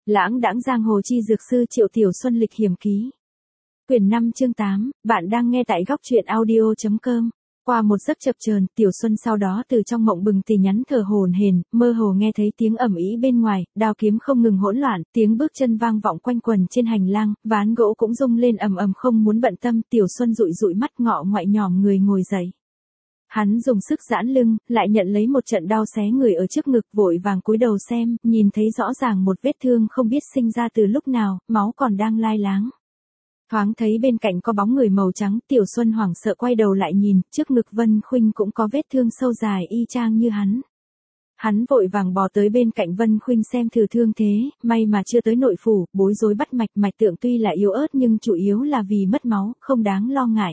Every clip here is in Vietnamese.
Lãng đãng giang hồ chi dược sư Triệu Tiểu Xuân lịch hiểm ký. Quyển 5 chương 8, bạn đang nghe tại góc truyện audio.com. Qua một giấc chập chờn, Tiểu Xuân sau đó từ trong mộng bừng tỉnh nhắn thở hổn hển, mơ hồ nghe thấy tiếng ầm ĩ bên ngoài, đao kiếm không ngừng hỗn loạn, tiếng bước chân vang vọng quanh quần trên hành lang, ván gỗ cũng rung lên ầm ầm không muốn bận tâm. Tiểu Xuân dụi dụi mắt ngọ ngoại nhòm người ngồi dậy. Hắn dùng sức giãn lưng, lại nhận lấy một trận đau xé người ở trước ngực, vội vàng cúi đầu xem, nhìn thấy rõ ràng một vết thương không biết sinh ra từ lúc nào, máu còn đang lai láng. Thoáng thấy bên cạnh có bóng người màu trắng, Tiểu Xuân hoảng sợ quay đầu lại nhìn, trước ngực Vân Khuynh cũng có vết thương sâu dài y chang như hắn. Hắn vội vàng bò tới bên cạnh Vân Khuynh xem thử thương thế, may mà chưa tới nội phủ, bối rối bắt mạch, mạch tượng tuy là yếu ớt nhưng chủ yếu là vì mất máu, không đáng lo ngại.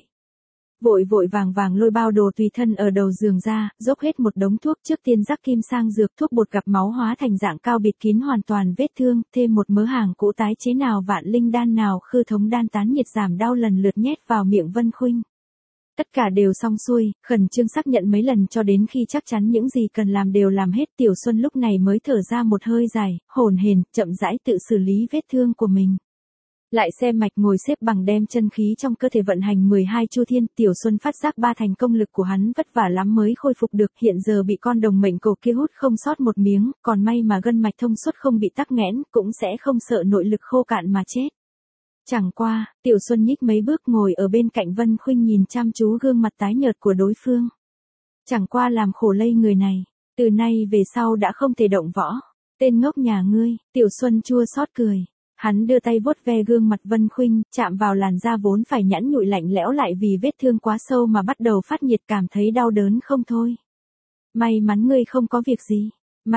Vội vàng lôi bao đồ tùy thân ở đầu giường ra, dốc hết một đống thuốc, trước tiên rắc kim sang dược, thuốc bột gặp máu hóa thành dạng cao bịt kín hoàn toàn vết thương, thêm một mớ hàng cũ tái chế nào vạn linh đan nào khư thống đan tán nhiệt giảm đau lần lượt nhét vào miệng Vân Khuynh. Tất cả đều xong xuôi, khẩn trương xác nhận mấy lần cho đến khi chắc chắn những gì cần làm đều làm hết, Tiểu Xuân lúc này mới thở ra một hơi dài, hổn hển, chậm rãi tự xử lý vết thương của mình. Lại xem mạch ngồi xếp bằng đem chân khí trong cơ thể vận hành 12 chu thiên, Tiểu Xuân phát giác ba thành công lực của hắn vất vả lắm mới khôi phục được, hiện giờ bị con đồng mệnh cổ kia hút không sót một miếng, còn may mà gân mạch thông suốt không bị tắc nghẽn, cũng sẽ không sợ nội lực khô cạn mà chết. Chẳng qua, Tiểu Xuân nhích mấy bước ngồi ở bên cạnh Vân Khuynh nhìn chăm chú gương mặt tái nhợt của đối phương. Chẳng qua làm khổ lây người này, từ nay về sau đã không thể động võ. Tên ngốc nhà ngươi, Tiểu Xuân chua xót cười. Hắn đưa tay vuốt ve gương mặt Vân Khuynh, chạm vào làn da vốn phải nhẵn nhụi lạnh lẽo lại vì vết thương quá sâu mà bắt đầu phát nhiệt, cảm thấy đau đớn không thôi. May mắn ngươi không có việc gì.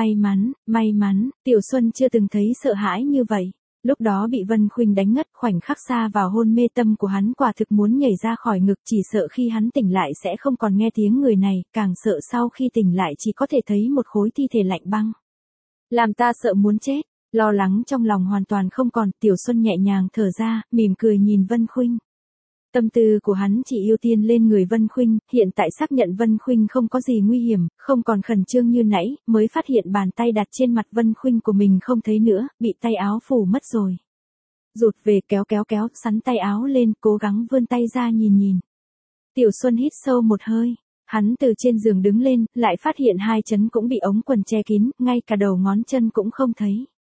May mắn, Tiểu Xuân chưa từng thấy sợ hãi như vậy. Lúc đó bị Vân Khuynh đánh ngất, khoảnh khắc xa vào hôn mê, tâm của hắn quả thực muốn nhảy ra khỏi ngực, chỉ sợ khi hắn tỉnh lại sẽ không còn nghe tiếng người này, càng sợ sau khi tỉnh lại chỉ có thể thấy một khối thi thể lạnh băng. Làm ta sợ muốn chết. Lo lắng trong lòng hoàn toàn không còn, Tiểu Xuân nhẹ nhàng thở ra, mỉm cười nhìn Vân Khuynh. Tâm tư của hắn chỉ ưu tiên lên người Vân Khuynh, hiện tại xác nhận Vân Khuynh không có gì nguy hiểm, không còn khẩn trương như nãy, mới phát hiện bàn tay đặt trên mặt Vân Khuynh của mình không thấy nữa, bị tay áo phủ mất rồi. Rụt về kéo, sắn tay áo lên, cố gắng vươn tay ra nhìn. Tiểu Xuân hít sâu một hơi. Hắn từ trên giường đứng lên, lại phát hiện hai chân cũng bị ống quần che kín, ngay cả đầu ngón chân cũng không thấy.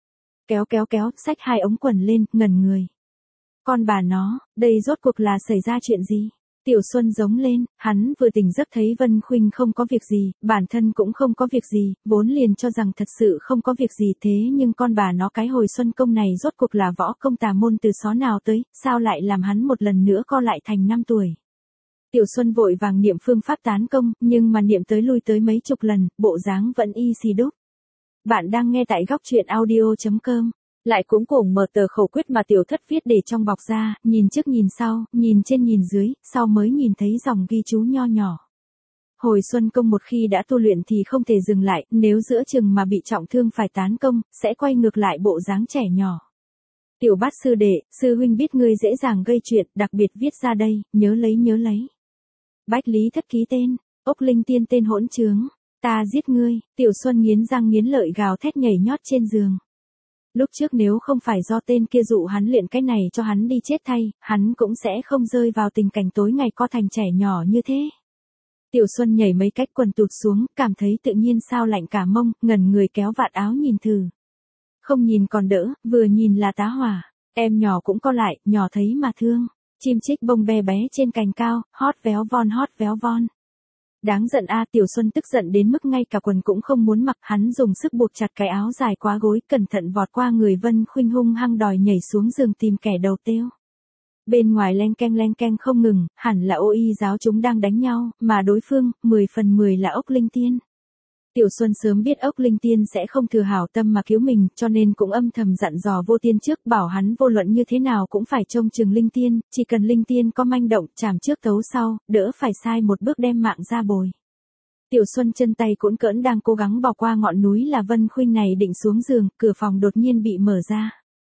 Kéo, xách hai ống quần lên, ngẩn người. Con bà nó, đây rốt cuộc là xảy ra chuyện gì? Tiểu Xuân giống lên, hắn vừa tỉnh giấc thấy Vân Khuynh không có việc gì, bản thân cũng không có việc gì, vốn liền cho rằng thật sự không có việc gì, thế nhưng con bà nó cái hồi xuân công này rốt cuộc là võ công tà môn từ xó nào tới, sao lại làm hắn một lần nữa co lại thành 5 tuổi. Tiểu Xuân vội vàng niệm phương pháp tán công, nhưng mà niệm tới lui tới mấy chục lần, bộ dáng vẫn y xì đúc. Bạn đang nghe tại góc truyện audio.com. Lại cuống cuồng mở tờ khẩu quyết mà Tiểu Thất viết để trong bọc ra, nhìn trước nhìn sau, nhìn trên nhìn dưới, sau mới nhìn thấy dòng ghi chú nho nhỏ. Hồi xuân công một khi đã tu luyện thì không thể dừng lại, nếu giữa chừng mà bị trọng thương phải tán công, sẽ quay ngược lại bộ dáng trẻ nhỏ. Tiểu Bát sư đệ, sư huynh biết ngươi dễ dàng gây chuyện, đặc biệt viết ra đây, nhớ lấy. Bách Lý Thất ký tên, Ốc Linh Tiên tên hỗn trướng. Ta giết ngươi, Tiểu Xuân nghiến răng nghiến lợi gào thét nhảy nhót trên giường. Lúc trước nếu không phải do tên kia dụ hắn luyện cái này cho hắn đi chết thay, hắn cũng sẽ không rơi vào tình cảnh tối ngày co thành trẻ nhỏ như thế. Tiểu Xuân nhảy mấy cách quần tụt xuống, cảm thấy tự nhiên sao lạnh cả mông, ngẩn người kéo vạt áo nhìn thử. Không nhìn còn đỡ, vừa nhìn là tá hỏa. Em nhỏ cũng co lại, nhỏ thấy mà thương. Chim chích bông bé bé trên cành cao, hót véo von. Đáng giận a, Tiểu Xuân tức giận đến mức ngay cả quần cũng không muốn mặc, hắn dùng sức buộc chặt cái áo dài quá gối, cẩn thận vọt qua người Vân Khuynh hung hăng đòi nhảy xuống giường tìm kẻ đầu tiêu. Bên ngoài len keng không ngừng, hẳn là ô y giáo chúng đang đánh nhau, mà đối phương, 10 phần 10 là Ốc Linh Tiên. Tiểu Xuân sớm biết Ốc Linh Tiên sẽ không thừa hảo tâm mà cứu mình, cho nên cũng âm thầm dặn dò Vô Tiên trước, bảo hắn vô luận như thế nào cũng phải trông chừng Linh Tiên, chỉ cần Linh Tiên có manh động, chảm trước tấu sau, đỡ phải sai một bước đem mạng ra bồi. Tiểu Xuân chân tay cũn cỡn đang cố gắng bỏ qua ngọn núi là Vân Khuynh này định xuống giường, cửa phòng đột nhiên bị mở ra.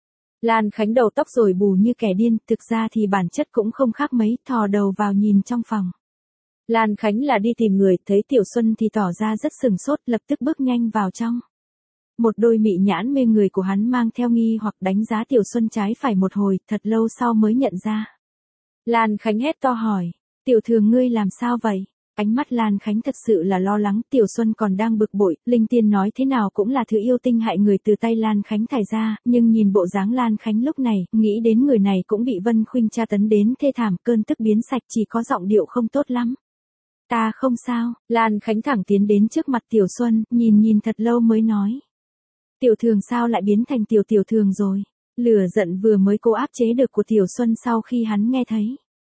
Lan Khánh đầu tóc rồi bù như kẻ điên, thực ra thì bản chất cũng không khác mấy, thò đầu vào nhìn trong phòng. Lan Khánh là đi tìm người, thấy Tiểu Xuân thì tỏ ra rất sừng sốt, lập tức bước nhanh vào trong. Một đôi mị nhãn mê người của hắn mang theo nghi hoặc đánh giá Tiểu Xuân trái phải một hồi, thật lâu sau mới nhận ra. Lan Khánh hét to hỏi, Tiểu Thường ngươi làm sao vậy? Ánh mắt Lan Khánh thật sự là lo lắng, Tiểu Xuân còn đang bực bội, Linh Tiên nói thế nào cũng là thứ yêu tinh hại người từ tay Lan Khánh thải ra, nhưng nhìn bộ dáng Lan Khánh lúc này, nghĩ đến người này cũng bị Vân Khuynh tra tấn đến thê thảm, cơn tức biến sạch, chỉ có giọng điệu không tốt lắm. Ta không sao, Lan Khánh thẳng tiến đến trước mặt Tiểu Xuân, nhìn thật lâu mới nói. Tiểu Thường sao lại biến thành Tiểu Thường rồi? Lửa giận vừa mới cố áp chế được của Tiểu Xuân sau khi hắn nghe thấy.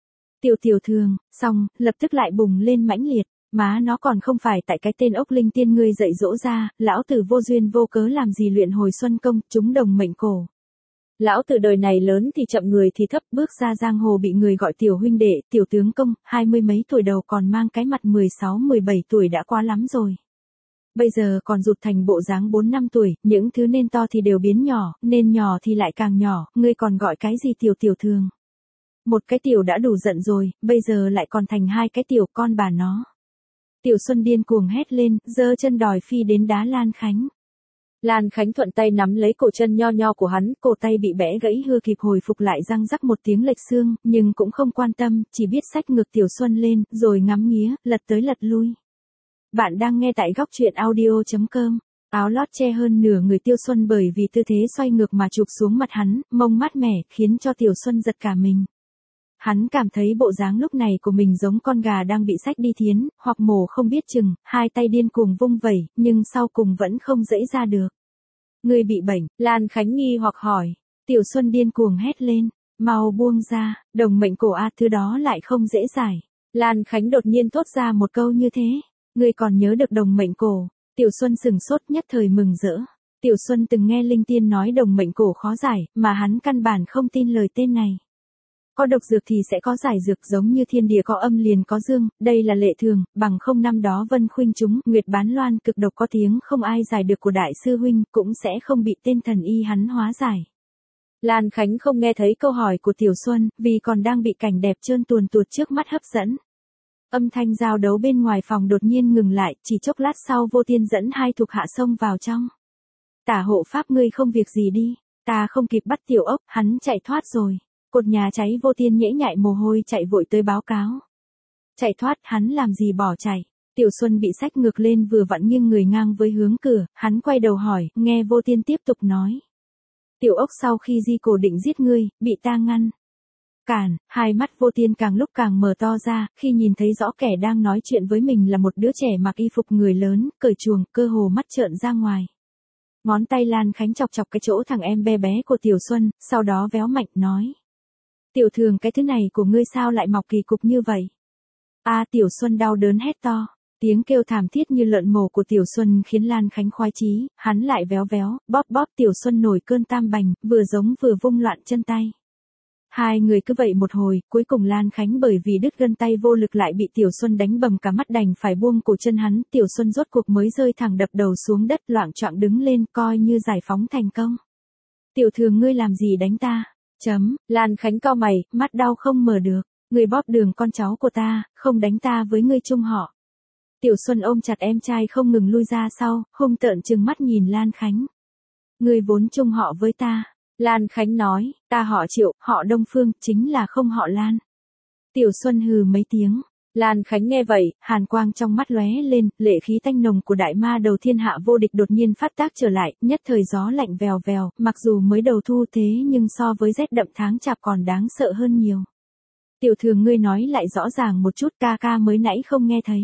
Tiểu Thường, xong, lập tức lại bùng lên mãnh liệt, má nó còn không phải tại cái tên ốc Linh Tiên ngươi dạy dỗ ra, lão tử vô duyên vô cớ làm gì luyện hồi xuân công, chúng đồng mệnh cổ. Lão tử đời này lớn thì chậm người thì thấp, bước ra giang hồ bị người gọi tiểu huynh đệ, tiểu tướng công, 20 mấy tuổi đầu còn mang cái mặt 16-17 tuổi đã quá lắm rồi. Bây giờ còn rụt thành bộ dáng 4-5 tuổi, những thứ nên to thì đều biến nhỏ, nên nhỏ thì lại càng nhỏ, ngươi còn gọi cái gì Tiểu Thường. Một cái tiểu đã đủ giận rồi, bây giờ lại còn thành hai cái tiểu, con bà nó. Tiểu Xuân điên cuồng hét lên, giơ chân đòi phi đến đá Lan Khánh. Lan Khánh thuận tay nắm lấy cổ chân nho nho của hắn, cổ tay bị bẽ gãy hưa kịp hồi phục lại răng rắc một tiếng lệch xương, nhưng cũng không quan tâm, chỉ biết xách ngược Tiểu Xuân lên, rồi ngắm nghía, lật tới lật lui. Bạn đang nghe tại góc truyện audio.com. Áo lót che hơn nửa người Tiêu Xuân bởi vì tư thế xoay ngược mà chụp xuống mặt hắn, mông mát mẻ, khiến cho Tiểu Xuân giật cả mình. Hắn cảm thấy bộ dáng lúc này của mình giống con gà đang bị xách đi thiến, hoặc mổ không biết chừng, hai tay điên cuồng vung vẩy, nhưng sau cùng vẫn không dẫy ra được. Người bị bệnh, Lan Khánh nghi hoặc hỏi. Tiểu Xuân điên cuồng hét lên, mau buông ra, đồng mệnh cổ thứ đó lại không dễ giải. Lan Khánh đột nhiên thốt ra một câu như thế. Ngươi còn nhớ được đồng mệnh cổ? Tiểu Xuân sừng sốt nhất thời mừng rỡ. Tiểu Xuân từng nghe Linh Tiên nói đồng mệnh cổ khó giải, mà hắn căn bản không tin lời tên này. Có độc dược thì sẽ có giải dược, giống như thiên địa có âm liền có dương, đây là lệ thường, bằng không năm đó Vân Khuynh chúng, Nguyệt Bán Loan cực độc có tiếng không ai giải được của đại sư huynh, cũng sẽ không bị tên thần y hắn hóa giải. Lan Khánh không nghe thấy câu hỏi của Tiểu Xuân, vì còn đang bị cảnh đẹp trơn tuồn tuột trước mắt hấp dẫn. Âm thanh giao đấu bên ngoài phòng đột nhiên ngừng lại, chỉ chốc lát sau Vô Tiên dẫn hai thuộc hạ xông vào trong. Tả hộ pháp ngươi không việc gì đi, ta không kịp bắt Tiểu ốc, hắn chạy thoát rồi. Cột nhà cháy Vô Tiên nhễ nhại mồ hôi chạy vội tới báo cáo. Chạy thoát, hắn làm gì bỏ chạy. Tiểu Xuân bị xách ngược lên vừa vặn nghiêng người ngang với hướng cửa, hắn quay đầu hỏi, nghe Vô Tiên tiếp tục nói. Tiểu ốc sau khi di cổ định giết ngươi, bị ta ngăn. Cản, hai mắt Vô Tiên càng lúc càng mở to ra, khi nhìn thấy rõ kẻ đang nói chuyện với mình là một đứa trẻ mặc y phục người lớn, cởi chuồng, cơ hồ mắt trợn ra ngoài. Ngón tay Lan Khánh chọc chọc cái chỗ thằng em bé bé của Tiểu Xuân, sau đó véo mạnh nói. Tiểu Thường cái thứ này của ngươi sao lại mọc kỳ cục như vậy? Tiểu Xuân đau đớn hét to. Tiếng kêu thảm thiết như lợn mổ của Tiểu Xuân khiến Lan Khánh khoái chí, hắn lại véo véo, bóp bóp Tiểu Xuân nổi cơn tam bành, vừa giống vừa vung loạn chân tay. Hai người cứ vậy một hồi, cuối cùng Lan Khánh bởi vì đứt gân tay vô lực lại bị Tiểu Xuân đánh bầm cả mắt đành phải buông cổ chân hắn, Tiểu Xuân rốt cuộc mới rơi thẳng đập đầu xuống đất loạng choạng đứng lên coi như giải phóng thành công. Tiểu Thường ngươi làm gì đánh ta? Lan Khánh cau mày, mắt đau không mở được, ngươi bóp đường con cháu của ta, không đánh ta với ngươi chung họ. Tiểu Xuân ôm chặt em trai không ngừng lui ra sau, hung tợn trừng mắt nhìn Lan Khánh. Ngươi vốn chung họ với ta. Lan Khánh nói, ta họ Triệu, họ Đông Phương, chính là không họ Lan. Tiểu Xuân hừ mấy tiếng. Lan Khánh nghe vậy, hàn quang trong mắt lóe lên, lệ khí tanh nồng của đại ma đầu thiên hạ vô địch đột nhiên phát tác trở lại, nhất thời gió lạnh vèo vèo, mặc dù mới đầu thu thế nhưng so với rét đậm tháng chạp còn đáng sợ hơn nhiều. Tiểu Thường ngươi nói lại rõ ràng một chút, ca ca mới nãy không nghe thấy.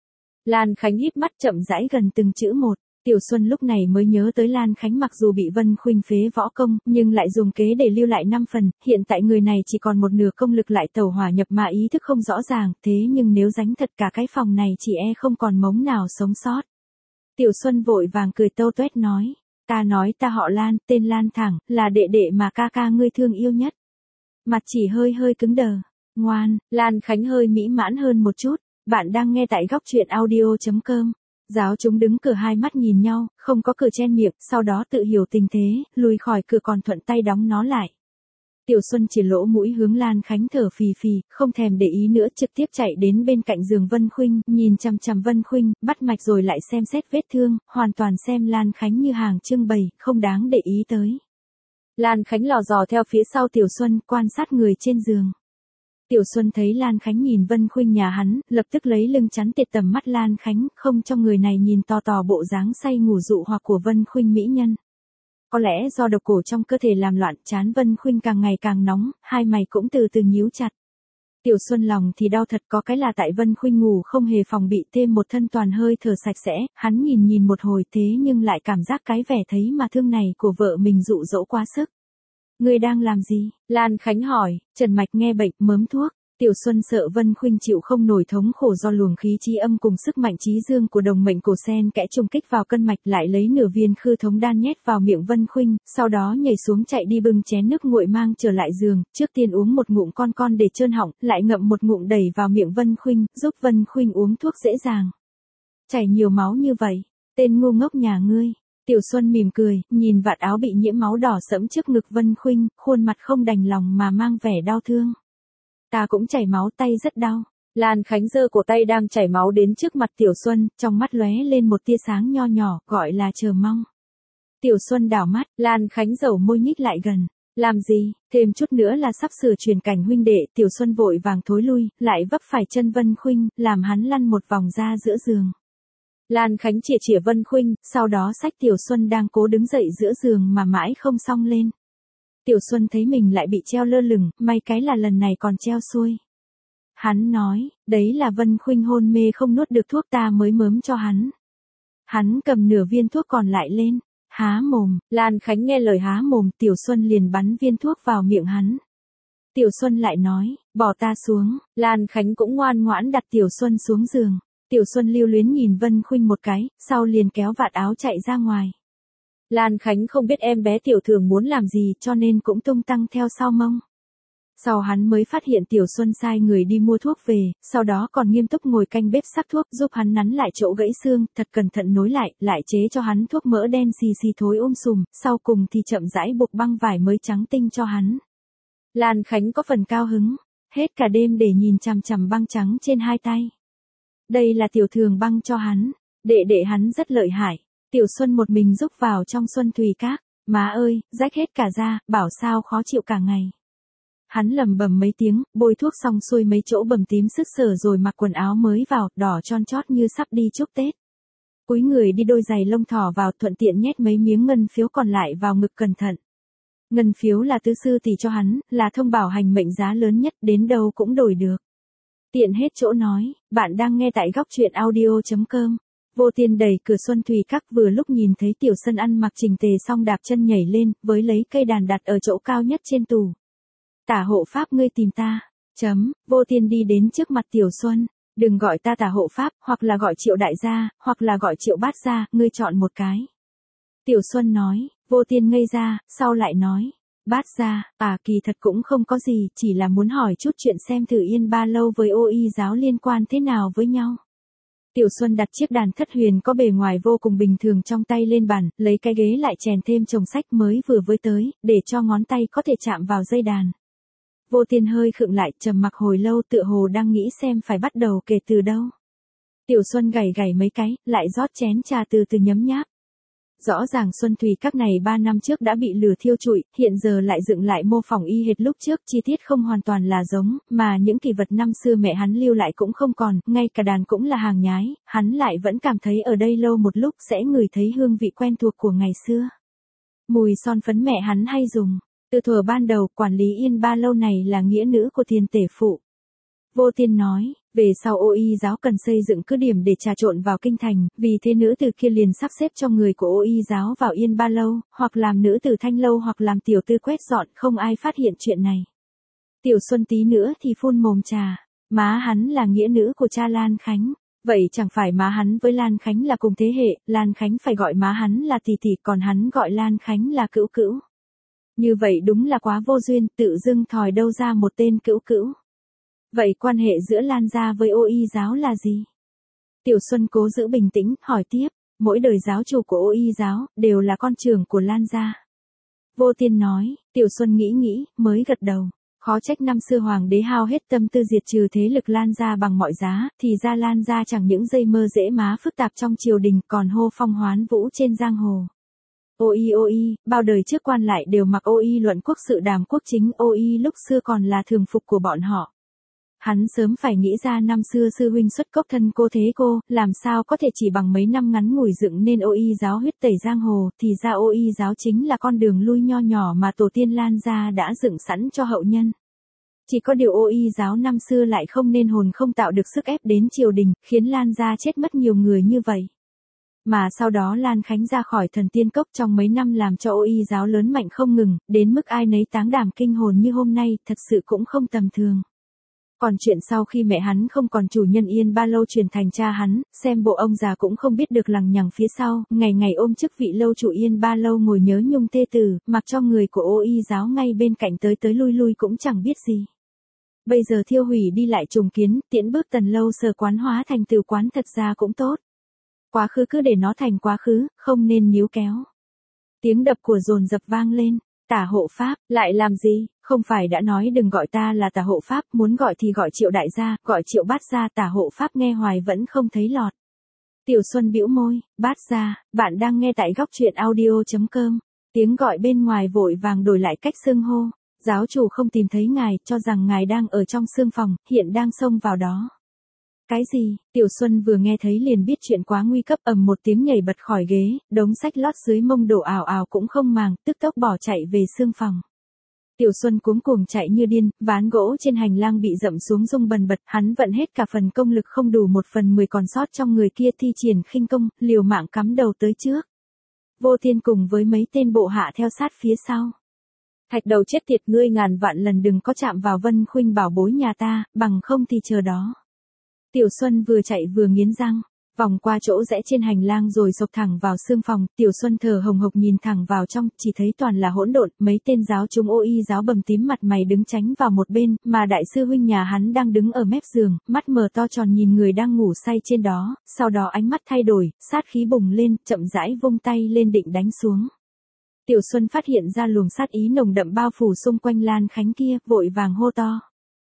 Lan Khánh híp mắt chậm rãi gần từng chữ một. Tiểu Xuân lúc này mới nhớ tới Lan Khánh mặc dù bị Vân Khuynh phế võ công, nhưng lại dùng kế để lưu lại 5 phần, hiện tại người này chỉ còn một nửa công lực lại tẩu hỏa nhập ma ý thức không rõ ràng, thế nhưng nếu đánh thật cả cái phòng này chỉ không còn mống nào sống sót. Tiểu Xuân vội vàng cười tâu tuét nói, ta nói ta họ Lan, tên Lan Thẳng, là đệ đệ mà ca ca ngươi thương yêu nhất. Mặt chỉ hơi cứng đờ, ngoan, Lan Khánh hơi mỹ mãn hơn một chút, bạn đang nghe tại góc truyện audio.com. Giáo chúng đứng cửa hai mắt nhìn nhau, không có cửa chen miệng, sau đó tự hiểu tình thế, lùi khỏi cửa còn thuận tay đóng nó lại. Tiểu Xuân chỉ lỗ mũi hướng Lan Khánh thở phì phì, không thèm để ý nữa, trực tiếp chạy đến bên cạnh giường Vân Khuynh, nhìn chằm chằm Vân Khuynh, bắt mạch rồi lại xem xét vết thương, hoàn toàn xem Lan Khánh như hàng trưng bày, không đáng để ý tới. Lan Khánh lò dò theo phía sau Tiểu Xuân, quan sát người trên giường. Tiểu Xuân thấy Lan Khánh nhìn Vân Khuynh nhà hắn, lập tức lấy lưng chắn tiệt tầm mắt Lan Khánh, không cho người này nhìn to tò bộ dáng say ngủ dụ hoặc của Vân Khuynh mỹ nhân. Có lẽ do độc cổ trong cơ thể làm loạn, trán Vân Khuynh càng ngày càng nóng, hai mày cũng từ từ nhíu chặt. Tiểu Xuân lòng thì đau thật, có cái là tại Vân Khuynh ngủ không hề phòng bị, thêm một thân toàn hơi thở sạch sẽ, hắn nhìn một hồi thế nhưng lại cảm giác cái vẻ thấy mà thương này của vợ mình dụ dỗ quá sức. Ngươi đang làm gì? Lan Khánh hỏi. Trần Mạch nghe bệnh, mớm thuốc. Tiểu Xuân sợ Vân Khuynh chịu không nổi thống khổ do luồng khí chi âm cùng sức mạnh trí dương của đồng mệnh cổ sen kẽ trùng kích vào cân mạch, lại lấy nửa viên khư thống đan nhét vào miệng Vân Khuynh, sau đó nhảy xuống chạy đi bưng chén nước nguội mang trở lại giường, trước tiên uống một ngụm con để trơn họng, lại ngậm một ngụm đẩy vào miệng Vân Khuynh, giúp Vân Khuynh uống thuốc dễ dàng. Chảy nhiều máu như vậy, tên ngu ngốc nhà ngươi. Tiểu Xuân mỉm cười, nhìn vạt áo bị nhiễm máu đỏ sẫm trước ngực Vân Khuynh, khuôn mặt không đành lòng mà mang vẻ đau thương. Ta cũng chảy máu, tay rất đau. Lan Khánh giơ cổ tay đang chảy máu đến trước mặt Tiểu Xuân, trong mắt lóe lên một tia sáng nho nhỏ, gọi là chờ mong. Tiểu Xuân đảo mắt, Lan Khánh dầu môi nhích lại gần. Làm gì, thêm chút nữa là sắp sửa chuyển cảnh huynh đệ. Tiểu Xuân vội vàng thối lui, lại vấp phải chân Vân Khuynh, làm hắn lăn một vòng ra giữa giường. Lan Khánh chĩa Vân Khuynh, sau đó xách Tiểu Xuân đang cố đứng dậy giữa giường mà mãi không xong lên. Tiểu Xuân thấy mình lại bị treo lơ lửng, may cái là lần này còn treo xuôi. Hắn nói, đấy là Vân Khuynh hôn mê không nuốt được thuốc ta mới mớm cho hắn. Hắn cầm nửa viên thuốc còn lại lên, há mồm. Lan Khánh nghe lời há mồm, Tiểu Xuân liền bắn viên thuốc vào miệng hắn. Tiểu Xuân lại nói, bỏ ta xuống. Lan Khánh cũng ngoan ngoãn đặt Tiểu Xuân xuống giường. Tiểu Xuân lưu luyến nhìn Vân Khuynh một cái, sau liền kéo vạt áo chạy ra ngoài. Lan Khánh không biết em bé Tiểu Thường muốn làm gì cho nên cũng tung tăng theo sau mông. Sau hắn mới phát hiện Tiểu Xuân sai người đi mua thuốc về, sau đó còn nghiêm túc ngồi canh bếp sắc thuốc giúp hắn nắn lại chỗ gãy xương, thật cẩn thận nối lại chế cho hắn thuốc mỡ đen xì xì thối sùm, sau cùng thì chậm rãi buộc băng vải mới trắng tinh cho hắn. Lan Khánh có phần cao hứng, hết cả đêm để nhìn chằm chằm băng trắng trên hai tay. Đây là Tiểu Thường băng cho hắn, đệ hắn rất lợi hại. Tiểu Xuân một mình rúc vào trong Xuân Thùy Các, má ơi, rách hết cả da, bảo sao khó chịu cả ngày. Hắn lầm bầm mấy tiếng, bôi thuốc xong xuôi mấy chỗ bầm tím sứt sờ rồi mặc quần áo mới vào, đỏ tròn chót như sắp đi chúc Tết. Cúi người đi đôi giày lông thỏ vào, thuận tiện nhét mấy miếng ngân phiếu còn lại vào ngực cẩn thận. Ngân phiếu là tứ sư tỷ cho hắn, là thông bảo hành mệnh giá lớn nhất, đến đâu cũng đổi được. Tiện hết chỗ nói, bạn đang nghe tại góc truyện audio.com. Vô Tiên đẩy cửa Xuân Thùy Các, vừa lúc nhìn thấy Tiểu Xuân ăn mặc chỉnh tề xong đạp chân nhảy lên, với lấy cây đàn đặt ở chỗ cao nhất trên tủ. Tả hộ pháp ngươi tìm ta. Vô Tiên đi đến trước mặt Tiểu Xuân. Đừng gọi ta tả hộ pháp, hoặc là gọi Triệu đại gia, hoặc là gọi Triệu bát gia, ngươi chọn một cái. Tiểu Xuân nói. Vô Tiên ngây ra, sau lại nói. Bát gia, kỳ thật cũng không có gì, chỉ là muốn hỏi chút chuyện xem thử Yên Ba Lâu với Ô Y giáo liên quan thế nào với nhau. Tiểu Xuân đặt chiếc đàn thất huyền có bề ngoài vô cùng bình thường trong tay lên bàn, lấy cái ghế lại chèn thêm chồng sách mới vừa với tới, để cho ngón tay có thể chạm vào dây đàn. Vô Tiên hơi khựng lại, trầm mặc hồi lâu, tựa hồ đang nghĩ xem phải bắt đầu kể từ đâu. Tiểu Xuân gảy mấy cái, lại rót chén trà từ từ nhấm nháp. Rõ ràng Xuân Thùy Các này 3 năm trước đã bị lửa thiêu trụi, hiện giờ lại dựng lại mô phỏng y hệt lúc trước, chi tiết không hoàn toàn là giống, mà những kỷ vật năm xưa mẹ hắn lưu lại cũng không còn, ngay cả đàn cũng là hàng nhái, hắn lại vẫn cảm thấy ở đây lâu một lúc sẽ ngửi thấy hương vị quen thuộc của ngày xưa. Mùi son phấn mẹ hắn hay dùng, từ thuở ban đầu, quản lý Yên Ba Lâu này là nghĩa nữ của Tiền tể phụ. Vô Tiên nói, về sau Ô Y giáo cần xây dựng cứ điểm để trà trộn vào kinh thành, vì thế nữ tử kia liền sắp xếp cho người của Ô Y giáo vào Yên Ba Lâu, hoặc làm nữ tử Thanh Lâu hoặc làm tiểu tư quét dọn, không ai phát hiện chuyện này. Tiểu Xuân tí nữa thì phun mồm trà, má hắn là nghĩa nữ của cha Lan Khánh, vậy chẳng phải má hắn với Lan Khánh là cùng thế hệ, Lan Khánh phải gọi má hắn là tỷ tỷ, còn hắn gọi Lan Khánh là cữu cữu. Như vậy đúng là quá vô duyên, tự dưng thòi đâu ra một tên cữu cữu. Vậy quan hệ giữa Lan gia với Ô Y giáo là gì? Tiểu Xuân cố giữ bình tĩnh, hỏi tiếp, mỗi đời giáo chủ của Ô Y giáo, đều là con trưởng của Lan gia. Vô Tiên nói, Tiểu Xuân nghĩ nghĩ, mới gật đầu. Khó trách năm xưa hoàng đế hao hết tâm tư diệt trừ thế lực Lan gia bằng mọi giá, thì ra Lan gia chẳng những dây mơ dễ má phức tạp trong triều đình còn hô phong hoán vũ trên giang hồ. Ôi, bao đời trước quan lại đều mặc ôi luận quốc sự đàm quốc chính, ôi lúc xưa còn là thường phục của bọn họ. Hắn sớm phải nghĩ ra năm xưa sư huynh xuất cốc thân cô thế cô, làm sao có thể chỉ bằng mấy năm ngắn ngủi dựng nên ôi giáo huyết tẩy giang hồ, thì ra ôi giáo chính là con đường lui nho nhỏ mà tổ tiên Lan gia đã dựng sẵn cho hậu nhân. Chỉ có điều ôi giáo năm xưa lại không nên hồn không tạo được sức ép đến triều đình, khiến Lan gia chết mất nhiều người như vậy. Mà sau đó Lan Khánh ra khỏi thần tiên cốc trong mấy năm làm cho ôi giáo lớn mạnh không ngừng, đến mức ai nấy táng đảm kinh hồn như hôm nay, thật sự cũng không tầm thường. Còn chuyện sau khi mẹ hắn không còn chủ nhân Yên Ba Lâu truyền thành cha hắn, xem bộ ông già cũng không biết được lằng nhằng phía sau, ngày ngày ôm chức vị lâu chủ Yên Ba Lâu ngồi nhớ nhung thê tử, mặc cho người của ôi giáo ngay bên cạnh tới lui lui cũng chẳng biết gì. Bây giờ thiêu hủy đi lại trùng kiến, tiễn bước Tần Lâu Sở quán hóa thành Từ quán thật ra cũng tốt. Quá khứ cứ để nó thành quá khứ, không nên níu kéo. Tiếng đập của dồn dập vang lên. Tả hộ pháp, lại làm gì, không phải đã nói đừng gọi ta là tả hộ pháp, muốn gọi thì gọi Triệu đại gia, gọi Triệu bát gia. Tả hộ pháp nghe hoài vẫn không thấy lọt. Tiểu Xuân bĩu môi, bát gia, bạn đang nghe tại góc truyện audio.com. Tiếng gọi bên ngoài vội vàng đổi lại cách xưng hô. Giáo chủ không tìm thấy ngài, cho rằng ngài đang ở trong xương phòng, hiện đang xông vào đó. Cái gì? Tiểu Xuân vừa nghe thấy liền biết chuyện quá nguy cấp, ầm một tiếng nhảy bật khỏi ghế, đống sách lót dưới mông đổ ào ào cũng không màng, tức tốc bỏ chạy về xương phòng. Tiểu Xuân cuống cuồng chạy như điên, ván gỗ trên hành lang bị dậm xuống rung bần bật, hắn vận hết cả phần công lực không đủ 1/10 còn sót trong người kia thi triển khinh công, liều mạng cắm đầu tới trước. Vô Thiên cùng với mấy tên bộ hạ theo sát phía sau. Thạch đầu chết tiệt, ngươi ngàn vạn lần đừng có chạm vào Vân Khuynh bảo bối nhà ta, bằng không thì chờ đó. Tiểu Xuân vừa chạy vừa nghiến răng, vòng qua chỗ rẽ trên hành lang rồi xộc thẳng vào xương phòng. Tiểu Xuân thở hồng hộc nhìn thẳng vào trong, chỉ thấy toàn là hỗn độn, mấy tên giáo chúng ôi giáo bầm tím mặt mày đứng tránh vào một bên, mà đại sư huynh nhà hắn đang đứng ở mép giường, mắt mở to tròn nhìn người đang ngủ say trên đó, sau đó ánh mắt thay đổi, sát khí bùng lên, chậm rãi vung tay lên định đánh xuống. Tiểu Xuân phát hiện ra luồng sát ý nồng đậm bao phủ xung quanh Lan Khánh kia, vội vàng hô to.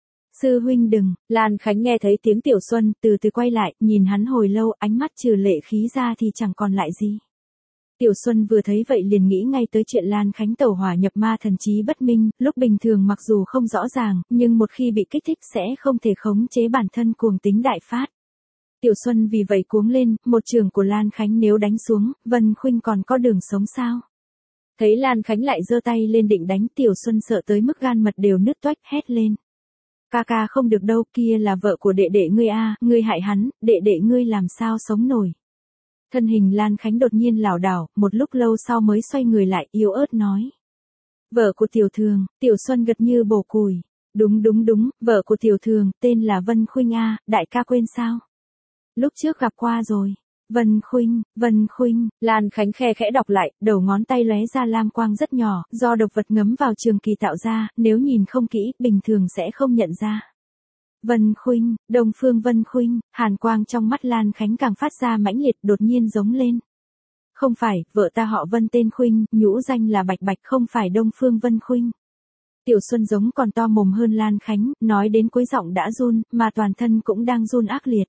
Sư huynh đừng, Lan Khánh nghe thấy tiếng Tiểu Xuân, từ từ quay lại, nhìn hắn hồi lâu, ánh mắt trừ lệ khí ra thì chẳng còn lại gì. Tiểu Xuân vừa thấy vậy liền nghĩ ngay tới chuyện Lan Khánh tẩu hỏa nhập ma thần trí bất minh, lúc bình thường mặc dù không rõ ràng, nhưng một khi bị kích thích sẽ không thể khống chế bản thân cuồng tính đại phát. Tiểu Xuân vì vậy cuống lên, một trường của Lan Khánh nếu đánh xuống, Vân Khuynh còn có đường sống sao? Thấy Lan Khánh lại giơ tay lên định đánh, Tiểu Xuân sợ tới mức gan mật đều nứt toách, hét lên. Ca không được đâu, kia là vợ của đệ đệ ngươi a, ngươi hại hắn, đệ đệ ngươi làm sao sống nổi. Thân hình Lan Khánh đột nhiên lảo đảo, một lúc lâu sau mới xoay người lại, yếu ớt nói. Vợ của Tiểu Thường. Tiểu Xuân gật như bổ củi. Đúng, vợ của Tiểu Thường, tên là Vân Khuynh a, đại ca quên sao? Lúc trước gặp qua rồi. Vân Khuynh, Lan Khánh khe khẽ đọc lại, đầu ngón tay lóe ra lam quang rất nhỏ, do độc vật ngấm vào trường kỳ tạo ra, nếu nhìn không kỹ, bình thường sẽ không nhận ra. Vân Khuynh, Đông Phương Vân Khuynh, hàn quang trong mắt Lan Khánh càng phát ra mãnh liệt, đột nhiên giống lên. Không phải, vợ ta họ Vân tên Khuynh, nhũ danh là Bạch Bạch, không phải Đông Phương Vân Khuynh. Tiểu Xuân giống còn to mồm hơn Lan Khánh, nói đến cuối giọng đã run, mà toàn thân cũng đang run ác liệt.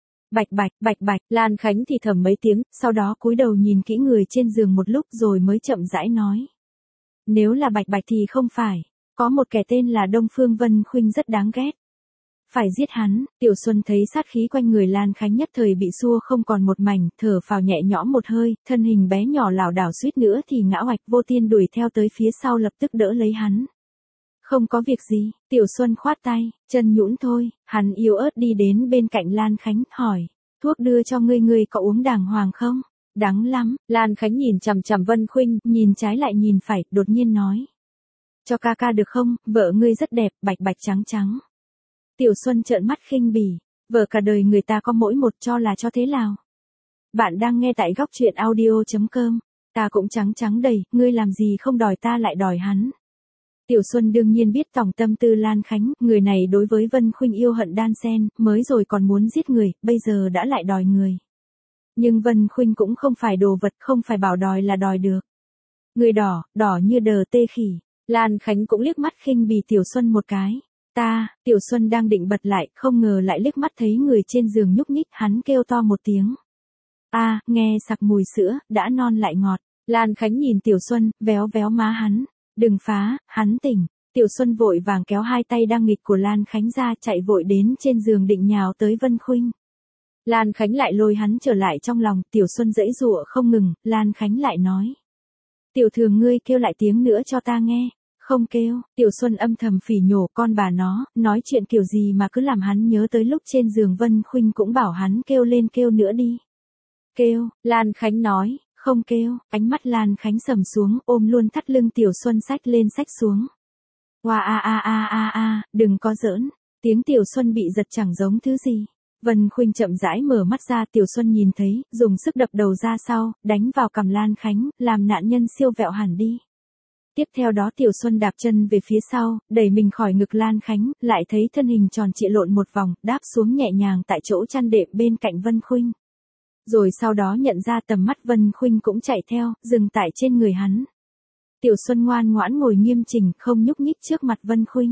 Bạch Bạch, Lan Khánh thì thầm mấy tiếng, sau đó cúi đầu nhìn kỹ người trên giường một lúc rồi mới chậm rãi nói. Nếu là Bạch Bạch thì không phải, có một kẻ tên là Đông Phương Vân Khuynh rất đáng ghét. Phải giết hắn. Tiểu Xuân thấy sát khí quanh người Lan Khánh nhất thời bị xua không còn một mảnh, thở phào nhẹ nhõm một hơi, thân hình bé nhỏ lảo đảo suýt nữa thì ngã oạch. Vô Tiên đuổi theo tới phía sau lập tức đỡ lấy hắn. Không có việc gì, Tiểu Xuân khoát tay, chân nhũn thôi. Hắn yếu ớt đi đến bên cạnh Lan Khánh, hỏi, thuốc đưa cho ngươi có uống đàng hoàng không? Đắng lắm. Lan Khánh nhìn chằm chằm Vân Khuynh, nhìn trái lại nhìn phải, đột nhiên nói. Cho ca được không, vợ ngươi rất đẹp, bạch bạch trắng trắng. Tiểu Xuân trợn mắt khinh bỉ, vợ cả đời người ta có mỗi một, cho là cho thế nào? Bạn đang nghe tại góc truyện audio.com. Ta cũng trắng trắng đầy, ngươi làm gì không đòi ta lại đòi hắn. Tiểu Xuân đương nhiên biết tòng tâm tư Lan Khánh, người này đối với Vân Khuynh yêu hận đan xen, mới rồi còn muốn giết người, bây giờ đã lại đòi người. Nhưng Vân Khuynh cũng không phải đồ vật, không phải bảo đòi là đòi được. Người đỏ như đờ tê khỉ. Lan Khánh cũng liếc mắt khinh bỉ Tiểu Xuân một cái. Tiểu Xuân đang định bật lại, không ngờ lại liếc mắt thấy người trên giường nhúc nhích, hắn kêu to một tiếng. Nghe sặc mùi sữa, đã non lại ngọt. Lan Khánh nhìn Tiểu Xuân, véo véo má hắn. Đừng phá, hắn tỉnh. Tiểu Xuân vội vàng kéo hai tay đang nghịch của Lan Khánh ra, chạy vội đến trên giường định nhào tới Vân Khuynh. Lan Khánh lại lôi hắn trở lại trong lòng, Tiểu Xuân giãy giụa không ngừng, Lan Khánh lại nói. Tiểu Thường ngươi kêu lại tiếng nữa cho ta nghe. Không kêu, Tiểu Xuân âm thầm phỉ nhổ con bà nó, nói chuyện kiểu gì mà cứ làm hắn nhớ tới lúc trên giường Vân Khuynh cũng bảo hắn kêu lên kêu nữa đi. Kêu, Lan Khánh nói, không kêu, ánh mắt Lan Khánh sầm xuống, ôm luôn thắt lưng Tiểu Xuân xách lên xách xuống. Đừng có giỡn, tiếng Tiểu Xuân bị giật chẳng giống thứ gì. Vân Khuynh chậm rãi mở mắt ra, Tiểu Xuân nhìn thấy, dùng sức đập đầu ra sau, đánh vào cằm Lan Khánh, làm nạn nhân siêu vẹo hẳn đi. Tiếp theo đó Tiểu Xuân đạp chân về phía sau, đẩy mình khỏi ngực Lan Khánh, lại thấy thân hình tròn trịa lộn một vòng, đáp xuống nhẹ nhàng tại chỗ chăn đệm bên cạnh Vân Khuynh. Rồi sau đó nhận ra tầm mắt Vân Khuynh cũng chạy theo, dừng tại trên người hắn. Tiểu Xuân ngoan ngoãn ngồi nghiêm chỉnh, không nhúc nhích trước mặt Vân Khuynh.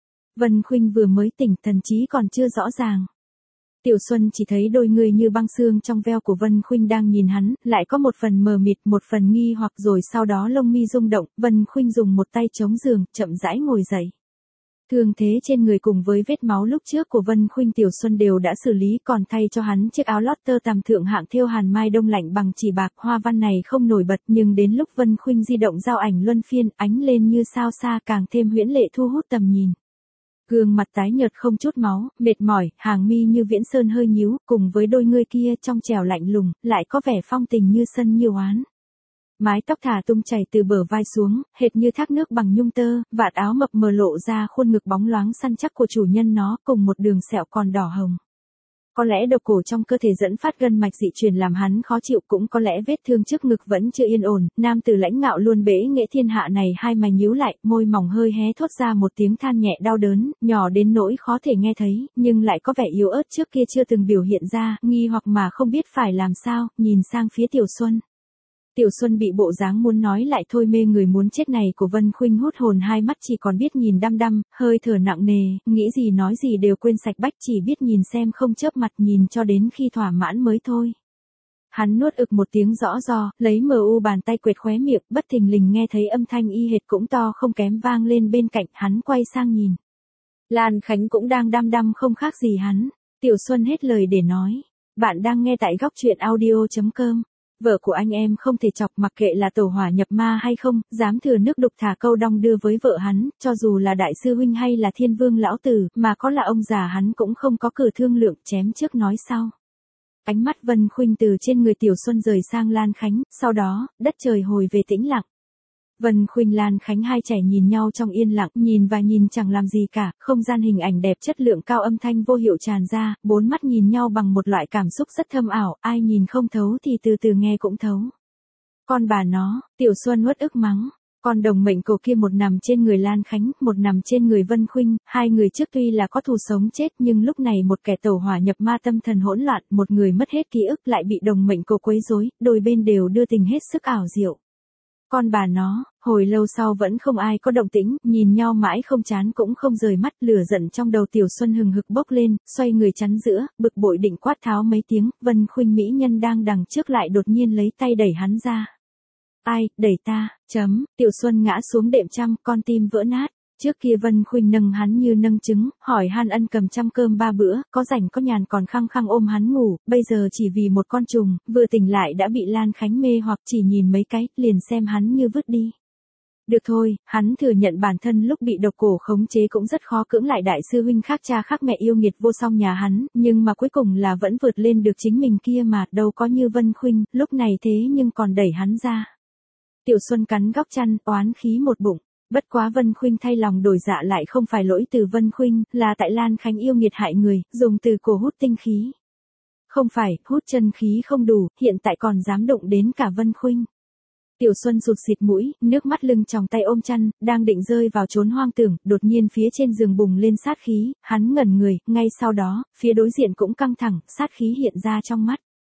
Vân Khuynh vừa mới tỉnh, thần trí còn chưa rõ ràng. Tiểu Xuân chỉ thấy đôi người như băng xương trong veo của Vân Khuynh đang nhìn hắn, lại có một phần mờ mịt, một phần nghi hoặc, rồi sau đó lông mi rung động, Vân Khuynh dùng một tay chống giường, chậm rãi ngồi dậy. Thương thế trên người cùng với vết máu lúc trước của Vân Khuynh Tiểu Xuân đều đã xử lý, còn thay cho hắn chiếc áo lót tơ tằm thượng hạng thêu hàn mai đông lạnh bằng chỉ bạc, hoa văn này không nổi bật, nhưng đến lúc Vân Khuynh di động giao ảnh luân phiên, ánh lên như sao xa, càng thêm huyễn lệ thu hút tầm nhìn. Gương mặt tái nhợt không chút máu, mệt mỏi, hàng mi như viễn sơn hơi nhíu, cùng với đôi ngươi kia trong trẻo lạnh lùng, lại có vẻ phong tình như sân như oán. Mái tóc thả tung chảy từ bờ vai xuống, hệt như thác nước bằng nhung tơ, vạt áo mập mờ lộ ra khuôn ngực bóng loáng săn chắc của chủ nhân nó, cùng một đường sẹo còn đỏ hồng. Có lẽ độc cổ trong cơ thể dẫn phát gân mạch dị truyền làm hắn khó chịu, cũng có lẽ vết thương trước ngực vẫn chưa yên ổn, nam tử lãnh ngạo luôn bế nghệ thiên hạ này hai mày nhíu lại, môi mỏng hơi hé thốt ra một tiếng than nhẹ đau đớn, nhỏ đến nỗi khó thể nghe thấy, nhưng lại có vẻ yếu ớt trước kia chưa từng biểu hiện ra, nghi hoặc mà không biết phải làm sao, nhìn sang phía Tiểu Xuân. Tiểu Xuân bị bộ dáng muốn nói lại thôi mê người muốn chết này của Vân Khuynh hút hồn, hai mắt chỉ còn biết nhìn đăm đăm, hơi thở nặng nề, nghĩ gì nói gì đều quên sạch bách, chỉ biết nhìn xem không chớp mặt, nhìn cho đến khi thỏa mãn mới thôi. Hắn nuốt ực một tiếng rõ do, lấy mu bàn tay quệt khóe miệng, bất thình lình nghe thấy âm thanh y hệt cũng to không kém vang lên bên cạnh, hắn quay sang nhìn. Lan Khánh cũng đang đăm đăm không khác gì hắn. Tiểu Xuân hết lời để nói. Bạn đang nghe tại góc truyện audio.com. Vợ của anh em không thể chọc, mặc kệ là tẩu hỏa nhập ma hay không, dám thừa nước đục thả câu đong đưa với vợ hắn, cho dù là đại sư huynh hay là thiên vương lão tử, mà có là ông già hắn cũng không có cử thương lượng, chém trước nói sau. Ánh mắt Vân Khuynh từ trên người Tiểu Xuân rời sang Lan Khánh, sau đó, đất trời hồi về tĩnh lặng. Vân Khuynh Lan Khánh hai trẻ nhìn nhau trong yên lặng, nhìn và nhìn chẳng làm gì cả, không gian hình ảnh đẹp chất lượng cao, âm thanh vô hiệu tràn ra, bốn mắt nhìn nhau bằng một loại cảm xúc rất thâm ảo, ai nhìn không thấu thì từ từ nghe cũng thấu. Con bà nó, Tiểu Xuân uất ức mắng. Con đồng mệnh cầu kia một nằm trên người Lan Khánh, một nằm trên người Vân Khuynh, hai người trước tuy là có thù sống chết nhưng lúc này một kẻ tẩu hỏa nhập ma tâm thần hỗn loạn, một người mất hết ký ức lại bị đồng mệnh cầu quấy rối, đôi bên đều đưa tình hết sức ảo diệu. Con bà nó, hồi lâu sau vẫn không ai có động tĩnh, nhìn nhau mãi không chán cũng không rời mắt, lửa giận trong đầu Tiểu Xuân hừng hực bốc lên, xoay người chắn giữa, bực bội định quát tháo mấy tiếng, Vân Khuynh mỹ nhân đang đằng trước lại đột nhiên lấy tay đẩy hắn ra. Ai, đẩy ta, Tiểu Xuân ngã xuống đệm chăm, con tim vỡ nát. Trước kia Vân Khuynh nâng hắn như nâng trứng, hỏi han ân cầm chăm cơm ba bữa, có rảnh có nhàn còn khăng khăng ôm hắn ngủ, bây giờ chỉ vì một con trùng, vừa tỉnh lại đã bị Lan Khánh mê hoặc, chỉ nhìn mấy cái, liền xem hắn như vứt đi. Được thôi, hắn thừa nhận bản thân lúc bị độc cổ khống chế cũng rất khó cưỡng lại đại sư huynh khác cha khác mẹ yêu nghiệt vô song nhà hắn, nhưng mà cuối cùng là vẫn vượt lên được chính mình kia mà, đâu có như Vân Khuynh, lúc này thế nhưng còn đẩy hắn ra. Tiểu Xuân cắn góc chăn, oán khí một bụng. Bất quá Vân Khuynh thay lòng đổi dạ lại không phải lỗi từ Vân Khuynh, là tại Lan Khánh yêu nghiệt hại người, dùng từ cổ hút tinh khí. Không phải, hút chân khí không đủ, hiện tại còn dám đụng đến cả Vân Khuynh. Tiểu Xuân sụt xịt mũi, nước mắt lưng tròng tay ôm chăn, đang định rơi vào chốn hoang tưởng, đột nhiên phía trên giường bùng lên sát khí, hắn ngẩn người, ngay sau đó, phía đối diện cũng căng thẳng, sát khí hiện ra trong mắt.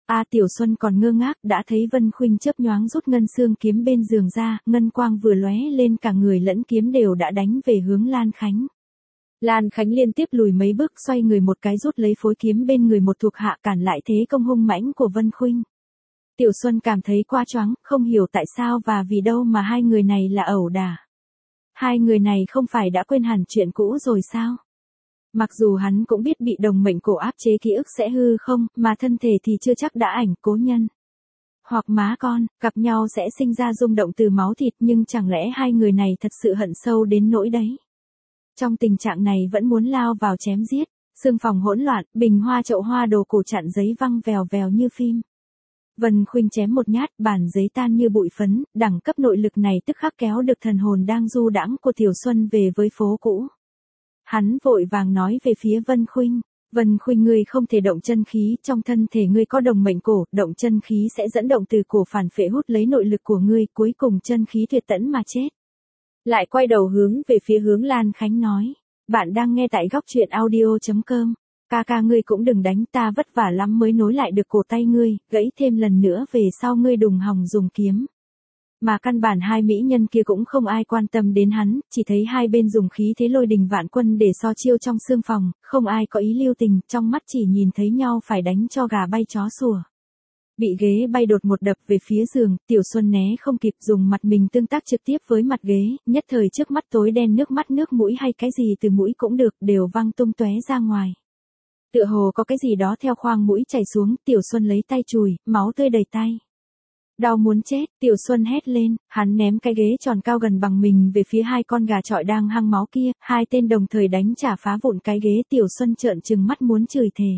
Tiểu Xuân còn ngơ ngác, đã thấy Vân Khuynh chớp nhoáng rút ngân xương kiếm bên giường ra, ngân quang vừa lóe lên cả người lẫn kiếm đều đã đánh về hướng Lan Khánh. Lan Khánh liên tiếp lùi mấy bước xoay người một cái rút lấy phối kiếm bên người một thuộc hạ cản lại thế công hung mãnh của Vân Khuynh. Tiểu Xuân cảm thấy quá choáng, không hiểu tại sao và vì đâu mà hai người này là ẩu đả. Hai người này không phải đã quên hẳn chuyện cũ rồi sao? Mặc dù hắn cũng biết bị đồng mệnh cổ áp chế ký ức sẽ hư không, mà thân thể thì chưa chắc đã ảnh cố nhân. Hoặc má con, gặp nhau sẽ sinh ra rung động từ máu thịt nhưng chẳng lẽ hai người này thật sự hận sâu đến nỗi đấy. Trong tình trạng này vẫn muốn lao vào chém giết, xương phòng hỗn loạn, bình hoa chậu hoa đồ cổ chặn giấy văng vèo vèo như phim. Vân Khuynh chém một nhát, bản giấy tan như bụi phấn, đẳng cấp nội lực này tức khắc kéo được thần hồn đang du đãng của Tiểu Xuân về với phố cũ. Hắn vội vàng nói về phía Vân Khuynh. Vân Khuynh, ngươi không thể động chân khí, trong thân thể ngươi có đồng mệnh cổ, động chân khí sẽ dẫn động từ cổ phản phệ hút lấy nội lực của ngươi, cuối cùng chân khí tuyệt tẫn mà chết. Lại quay đầu hướng về phía hướng Lan Khánh nói, bạn đang nghe tại góc truyện audio.com. Ca ngươi cũng đừng đánh, ta vất vả lắm mới nối lại được cổ tay ngươi, gãy thêm lần nữa về sau ngươi đùng hòng dùng kiếm. Mà căn bản hai mỹ nhân kia cũng không ai quan tâm đến hắn, chỉ thấy hai bên dùng khí thế lôi đình vạn quân để so chiêu trong xương phòng, không ai có ý lưu tình, trong mắt chỉ nhìn thấy nhau phải đánh cho gà bay chó sủa. Bị ghế bay đột một đập về phía giường, Tiểu Xuân né không kịp, dùng mặt mình tương tác trực tiếp với mặt ghế, nhất thời trước mắt tối đen, nước mắt nước mũi hay cái gì từ mũi cũng được, đều văng tung tóe ra ngoài. Tựa hồ có cái gì đó theo khoang mũi chảy xuống, Tiểu Xuân lấy tay chùi, máu tươi đầy tay. Đau muốn chết, Tiểu Xuân hét lên, hắn ném cái ghế tròn cao gần bằng mình về phía hai con gà chọi đang hăng máu kia, hai tên đồng thời đánh trả phá vụn cái ghế. Tiểu Xuân trợn trừng mắt muốn chửi thề.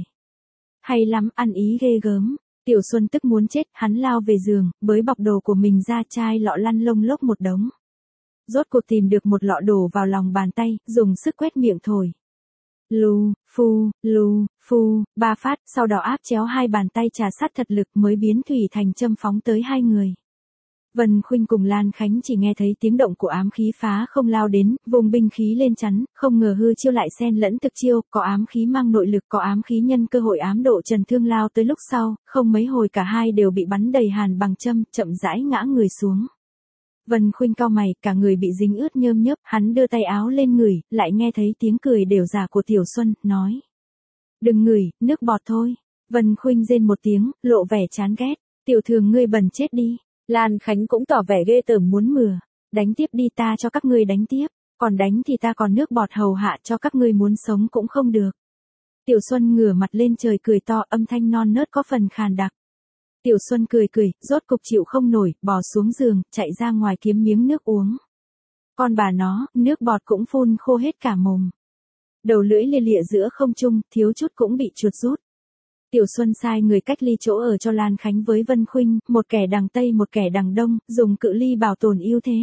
Hay lắm, ăn ý ghê gớm. Tiểu Xuân tức muốn chết, hắn lao về giường, bới bọc đồ của mình ra, chai lọ lăn lông lốc một đống. Rốt cuộc tìm được một lọ đổ vào lòng bàn tay, dùng sức quét miệng thổi. Lù, phu, 3 phát, sau đó áp chéo hai bàn tay trà sát thật lực mới biến thủy thành châm phóng tới hai người. Vân Khuynh cùng Lan Khánh chỉ nghe thấy tiếng động của ám khí phá không lao đến, vùng binh khí lên chắn, không ngờ hư chiêu lại xen lẫn thực chiêu, có ám khí mang nội lực, có ám khí nhân cơ hội ám độ trần thương lao tới lúc sau, không mấy hồi cả hai đều bị bắn đầy hàn bằng châm, chậm rãi ngã người xuống. Vân Khuynh cau mày, cả người bị dính ướt nhơm nhớp, hắn đưa tay áo lên ngửi, lại nghe thấy tiếng cười đều giả của Tiểu Xuân, nói. Đừng ngửi, nước bọt thôi. Vân Khuynh rên một tiếng, lộ vẻ chán ghét. Tiểu thường ngươi bẩn chết đi. Lan Khánh cũng tỏ vẻ ghê tởm muốn mửa. Đánh tiếp đi, ta cho các ngươi đánh tiếp. Còn đánh thì ta còn nước bọt hầu hạ cho các ngươi, muốn sống cũng không được. Tiểu Xuân ngửa mặt lên trời cười to, âm thanh non nớt có phần khàn đặc. Tiểu Xuân cười, rốt cục chịu không nổi, bò xuống giường, chạy ra ngoài kiếm miếng nước uống. Con bà nó, nước bọt cũng phun khô hết cả mồm. Đầu lưỡi lia lịa giữa không trung, thiếu chút cũng bị chuột rút. Tiểu Xuân sai người cách ly chỗ ở cho Lan Khánh với Vân Khuynh, một kẻ đằng Tây một kẻ đằng Đông, dùng cự ly bảo tồn ưu thế.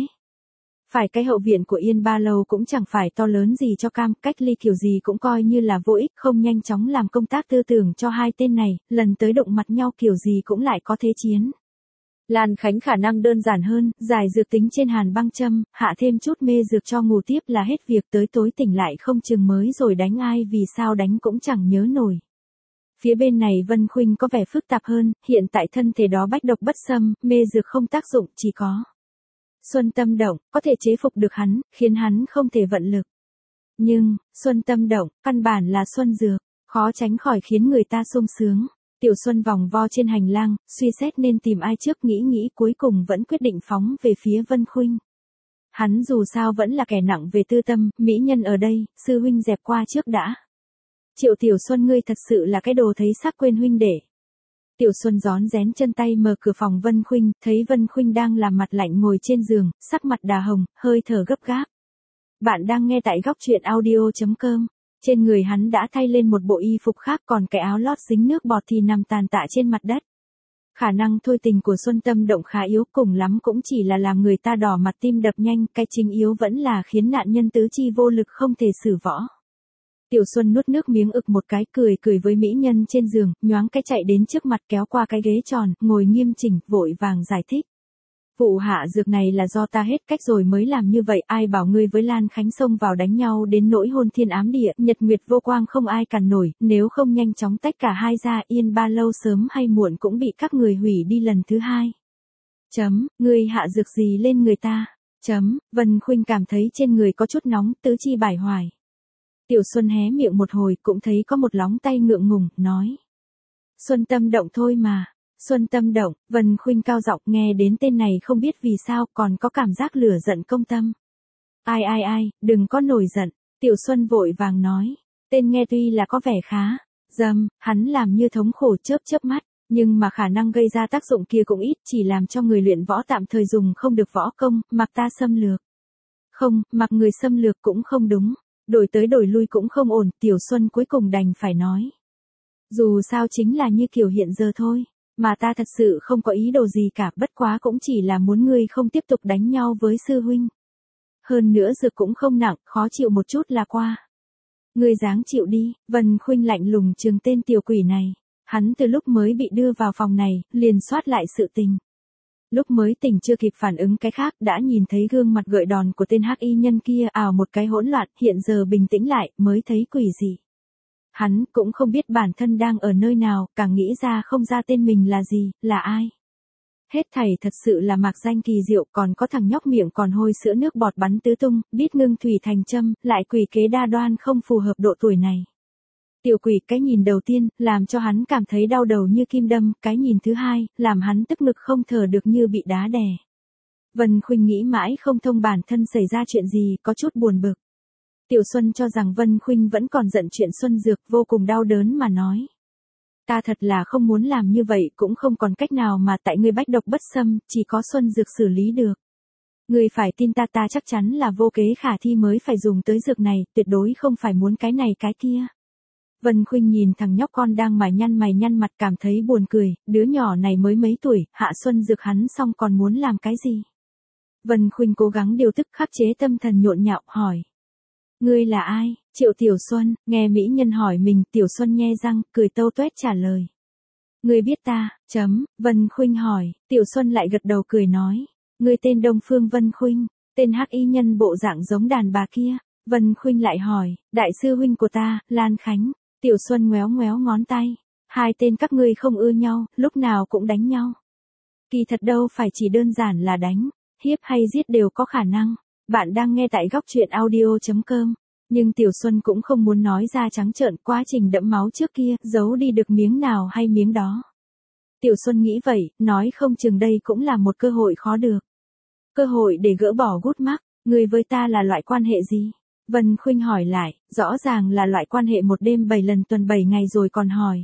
Phải cái hậu viện của Yên Ba Lâu cũng chẳng phải to lớn gì cho cam, cách ly kiểu gì cũng coi như là vô ích, không nhanh chóng làm công tác tư tưởng cho hai tên này, lần tới đụng mặt nhau kiểu gì cũng lại có thế chiến. Lan Khánh khả năng đơn giản hơn, giải dược tính trên hàn băng châm, hạ thêm chút mê dược cho ngủ tiếp là hết việc, tới tối tỉnh lại không chừng mới rồi đánh ai, vì sao đánh cũng chẳng nhớ nổi. Phía bên này Vân Khuynh có vẻ phức tạp hơn, hiện tại thân thể đó bách độc bất xâm, mê dược không tác dụng, chỉ có Xuân Tâm Động, có thể chế phục được hắn, khiến hắn không thể vận lực. Nhưng, Xuân Tâm Động, căn bản là Xuân Dược, khó tránh khỏi khiến người ta sung sướng. Tiểu Xuân vòng vo trên hành lang, suy xét nên tìm ai trước, nghĩ cuối cùng vẫn quyết định phóng về phía Vân Khuynh. Hắn dù sao vẫn là kẻ nặng về tư tâm, mỹ nhân ở đây, sư huynh dẹp qua trước đã. Triệu Tiểu Xuân, ngươi thật sự là cái đồ thấy sắc quên huynh đệ. Tiểu Xuân rón rén chân tay mở cửa phòng Vân Khuynh, thấy Vân Khuynh đang làm mặt lạnh ngồi trên giường, sắc mặt đà hồng, hơi thở gấp gáp. Bạn đang nghe tại góc truyện audio.com. Trên người hắn đã thay lên một bộ y phục khác, còn cái áo lót dính nước bọt thì nằm tàn tạ trên mặt đất. Khả năng thôi tình của Xuân Tâm Động khá yếu, cùng lắm cũng chỉ là làm người ta đỏ mặt tim đập nhanh, cái chính yếu vẫn là khiến nạn nhân tứ chi vô lực không thể xử võ. Tiểu Xuân nuốt nước miếng ực một cái, cười với mỹ nhân trên giường, nhoáng cái chạy đến trước mặt kéo qua cái ghế tròn, ngồi nghiêm chỉnh, vội vàng giải thích. Vụ hạ dược này là do ta hết cách rồi mới làm như vậy, ai bảo ngươi với Lan Khánh xông vào đánh nhau đến nỗi hôn thiên ám địa, nhật nguyệt vô quang không ai cản nổi, nếu không nhanh chóng tách cả hai ra, Yên Ba lâu sớm hay muộn cũng bị các người hủy đi lần thứ hai. Ngươi hạ dược gì lên người ta? Vân Khuynh cảm thấy trên người có chút nóng, tứ chi bải hoài. Tiểu Xuân hé miệng một hồi cũng thấy có một lóng tay ngượng ngùng, nói. Xuân Tâm Động thôi mà. Xuân Tâm Động, Vân Khuynh cao giọng, nghe đến tên này không biết vì sao còn có cảm giác lửa giận công tâm. Ai, đừng có nổi giận. Tiểu Xuân vội vàng nói. Tên nghe tuy là có vẻ khá. Hắn làm như thống khổ chớp mắt. Nhưng mà khả năng gây ra tác dụng kia cũng ít, chỉ làm cho người luyện võ tạm thời dùng không được võ công, mặc ta xâm lược. Không, mặc người xâm lược cũng không đúng. Đổi tới đổi lui cũng không ổn, Tiểu Xuân cuối cùng đành phải nói. Dù sao chính là như kiểu hiện giờ thôi, mà ta thật sự không có ý đồ gì cả, bất quá cũng chỉ là muốn ngươi không tiếp tục đánh nhau với sư huynh. Hơn nữa dược cũng không nặng, khó chịu một chút là qua. Ngươi dáng chịu đi, Vân Khuynh lạnh lùng trừng tên tiểu quỷ này. Hắn từ lúc mới bị đưa vào phòng này, liền soát lại sự tình. Lúc mới tỉnh chưa kịp phản ứng cái khác, đã nhìn thấy gương mặt gợi đòn của tên hắc y nhân kia, ảo một cái hỗn loạn, hiện giờ bình tĩnh lại, mới thấy quỷ gì. Hắn cũng không biết bản thân đang ở nơi nào, càng nghĩ ra không ra tên mình là gì, là ai. Hết thảy thật sự là mạc danh kỳ diệu, còn có thằng nhóc miệng còn hôi sữa nước bọt bắn tứ tung, biết ngưng thủy thành châm, lại quỷ kế đa đoan không phù hợp độ tuổi này. Tiểu quỷ, cái nhìn đầu tiên, làm cho hắn cảm thấy đau đầu như kim đâm, cái nhìn thứ hai, làm hắn tức ngực không thở được như bị đá đè. Vân Khuynh nghĩ mãi không thông bản thân xảy ra chuyện gì, có chút buồn bực. Tiểu Xuân cho rằng Vân Khuynh vẫn còn giận chuyện Xuân Dược, vô cùng đau đớn mà nói. Ta thật là không muốn làm như vậy, cũng không còn cách nào mà tại ngươi bách độc bất xâm, chỉ có Xuân Dược xử lý được. Ngươi phải tin ta, ta chắc chắn là vô kế khả thi mới phải dùng tới dược này, tuyệt đối không phải muốn cái này cái kia. Vân Khuynh nhìn thằng nhóc con đang mày nhăn mặt cảm thấy buồn cười, đứa nhỏ này mới mấy tuổi, hạ Xuân Dược hắn xong còn muốn làm cái gì? Vân Khuynh cố gắng điều tức khắc chế tâm thần nhộn nhạo, hỏi. Ngươi là ai? Triệu Tiểu Xuân, nghe mỹ nhân hỏi mình, Tiểu Xuân nhe răng, cười tâu tuét trả lời. Ngươi biết ta, Vân Khuynh hỏi, Tiểu Xuân lại gật đầu cười nói. Ngươi tên Đông Phương Vân Khuynh, tên hắc y nhân bộ dạng giống đàn bà kia. Vân Khuynh lại hỏi, đại sư huynh của ta, Lan Khánh. Tiểu Xuân ngoéo ngón tay. Hai tên các ngươi không ưa nhau, lúc nào cũng đánh nhau. Kỳ thật đâu phải chỉ đơn giản là đánh, hiếp hay giết đều có khả năng. Bạn đang nghe tại góc truyện audio.com. Nhưng Tiểu Xuân cũng không muốn nói ra trắng trợn quá trình đẫm máu trước kia, giấu đi được miếng nào hay miếng đó. Tiểu Xuân nghĩ vậy, nói không chừng đây cũng là một cơ hội khó được. Cơ hội để gỡ bỏ gút mắc, người với ta là loại quan hệ gì? Vân Khuynh hỏi lại, rõ ràng là loại quan hệ một đêm 7 lần tuần 7 ngày rồi còn hỏi.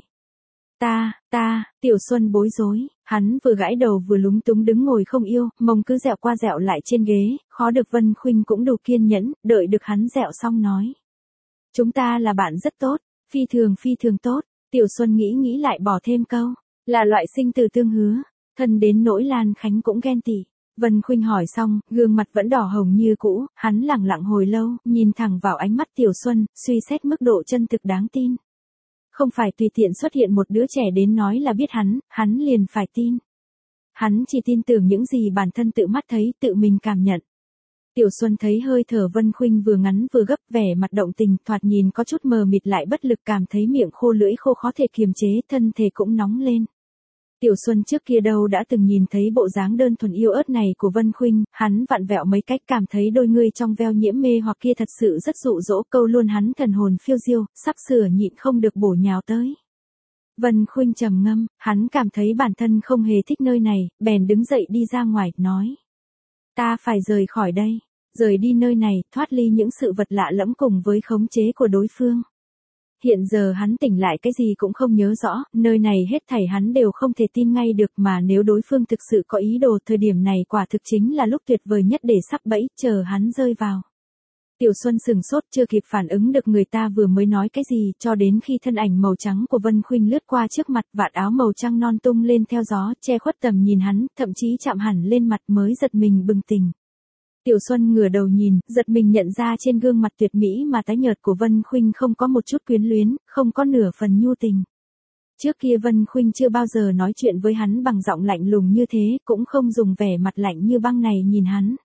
Tiểu Xuân bối rối, hắn vừa gãi đầu vừa lúng túng đứng ngồi không yêu, mông cứ dẹo qua dẹo lại trên ghế, khó được Vân Khuynh cũng đủ kiên nhẫn, đợi được hắn dẹo xong nói. Chúng ta là bạn rất tốt, phi thường tốt, Tiểu Xuân nghĩ lại bỏ thêm câu, là loại sinh tử tương hứa, thân đến nỗi Lan Khánh cũng ghen tị. Vân Khuynh hỏi xong, gương mặt vẫn đỏ hồng như cũ, hắn lặng lặng hồi lâu, nhìn thẳng vào ánh mắt Tiểu Xuân, suy xét mức độ chân thực đáng tin. Không phải tùy tiện xuất hiện một đứa trẻ đến nói là biết hắn liền phải tin. Hắn chỉ tin tưởng những gì bản thân tự mắt thấy, tự mình cảm nhận. Tiểu Xuân thấy hơi thở Vân Khuynh vừa ngắn vừa gấp, vẻ mặt động tình, thoạt nhìn có chút mờ mịt lại bất lực, cảm thấy miệng khô lưỡi khô khó thể kiềm chế, thân thể cũng nóng lên. Tiểu Xuân trước kia đâu đã từng nhìn thấy bộ dáng đơn thuần yêu ớt này của Vân Khuynh, hắn vặn vẹo mấy cách cảm thấy đôi ngươi trong veo nhiễm mê hoặc kia thật sự rất dụ dỗ, câu luôn hắn thần hồn phiêu diêu, sắp sửa nhịn không được bổ nhào tới. Vân Khuynh trầm ngâm, hắn cảm thấy bản thân không hề thích nơi này, bèn đứng dậy đi ra ngoài, nói. Ta phải rời khỏi đây, rời đi nơi này, thoát ly những sự vật lạ lẫm cùng với khống chế của đối phương. Hiện giờ hắn tỉnh lại cái gì cũng không nhớ rõ, nơi này hết thảy hắn đều không thể tin ngay được, mà nếu đối phương thực sự có ý đồ, thời điểm này quả thực chính là lúc tuyệt vời nhất để sắp bẫy, chờ hắn rơi vào. Tiểu Xuân sừng sốt chưa kịp phản ứng được người ta vừa mới nói cái gì, cho đến khi thân ảnh màu trắng của Vân Khuynh lướt qua trước mặt, vạt áo màu trắng non tung lên theo gió, che khuất tầm nhìn hắn, thậm chí chạm hẳn lên mặt, mới giật mình bừng tỉnh. Tiểu Xuân ngửa đầu nhìn, giật mình nhận ra trên gương mặt tuyệt mỹ mà tái nhợt của Vân Khuynh không có một chút quyến luyến, không có nửa phần nhu tình. Trước kia Vân Khuynh chưa bao giờ nói chuyện với hắn bằng giọng lạnh lùng như thế, cũng không dùng vẻ mặt lạnh như băng này nhìn hắn.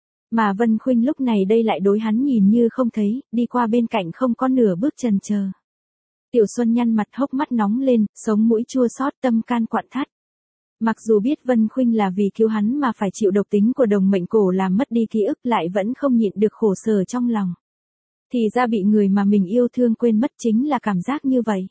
Mà Vân Khuynh lúc này đây lại đối hắn nhìn như không thấy, đi qua bên cạnh không có nửa bước chần chờ. Tiểu Xuân nhăn mặt, hốc mắt nóng lên, sống mũi chua xót, tâm can quặn thắt. Mặc dù biết Vân Khuynh là vì cứu hắn mà phải chịu độc tính của đồng mệnh cổ làm mất đi ký ức, lại vẫn không nhịn được khổ sở trong lòng. Thì ra bị người mà mình yêu thương quên mất chính là cảm giác như vậy.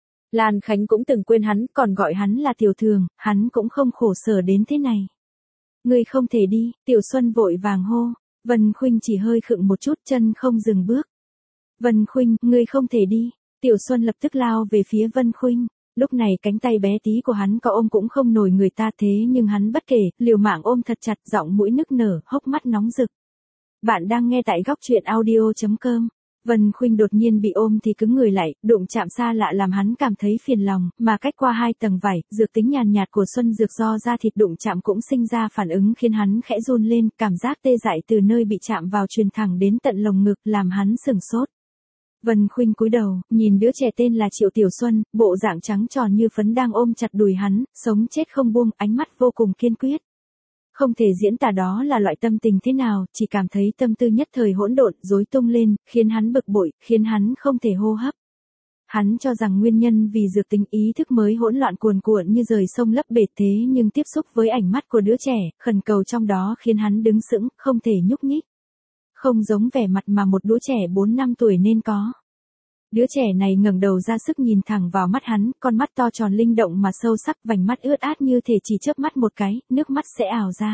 Lan Khánh cũng từng quên hắn, còn gọi hắn là Tiểu Thường, hắn cũng không khổ sở đến thế này. Ngươi không thể đi, Tiểu Xuân vội vàng hô. Vân Khuynh chỉ hơi khựng một chút, chân không dừng bước. Vân Khuynh, ngươi không thể đi. Tiểu Xuân lập tức lao về phía Vân Khuynh. Lúc này cánh tay bé tí của hắn có ôm cũng không nổi người ta, thế nhưng hắn bất kể, liều mạng ôm thật chặt, giọng mũi nức nở, hốc mắt nóng rực. Bạn đang nghe tại góc truyện audio.com. Vân Khuynh đột nhiên bị ôm thì cứng người lại, đụng chạm xa lạ làm hắn cảm thấy phiền lòng, mà cách qua 2 tầng vải, dược tính nhàn nhạt của xuân dược do da thịt đụng chạm cũng sinh ra phản ứng khiến hắn khẽ run lên, cảm giác tê dại từ nơi bị chạm vào truyền thẳng đến tận lồng ngực làm hắn sửng sốt. Vân Khuynh cúi đầu, nhìn đứa trẻ tên là Triệu Tiểu Xuân, bộ dạng trắng tròn như phấn đang ôm chặt đùi hắn, sống chết không buông, ánh mắt vô cùng kiên quyết. Không thể diễn tả đó là loại tâm tình thế nào, chỉ cảm thấy tâm tư nhất thời hỗn độn, rối tung lên, khiến hắn bực bội, khiến hắn không thể hô hấp. Hắn cho rằng nguyên nhân vì dược tính ý thức mới hỗn loạn cuồn cuộn như rời sông lấp bể, thế nhưng tiếp xúc với ánh mắt của đứa trẻ, khẩn cầu trong đó khiến hắn đứng sững, không thể nhúc nhích. Không giống vẻ mặt mà một đứa trẻ 4 năm tuổi nên có. Đứa trẻ này ngẩng đầu ra sức nhìn thẳng vào mắt hắn, con mắt to tròn linh động mà sâu sắc, vành mắt ướt át như thể chỉ chớp mắt một cái, nước mắt sẽ ào ra.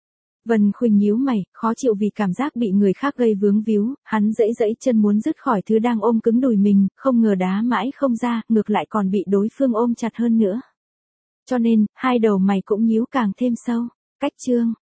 Vân Khuynh nhíu mày, khó chịu vì cảm giác bị người khác gây vướng víu, hắn giãy giãy chân muốn dứt khỏi thứ đang ôm cứng đùi mình, không ngờ đá mãi không ra, ngược lại còn bị đối phương ôm chặt hơn nữa. Cho nên, hai đầu mày cũng nhíu càng thêm sâu. Cách chương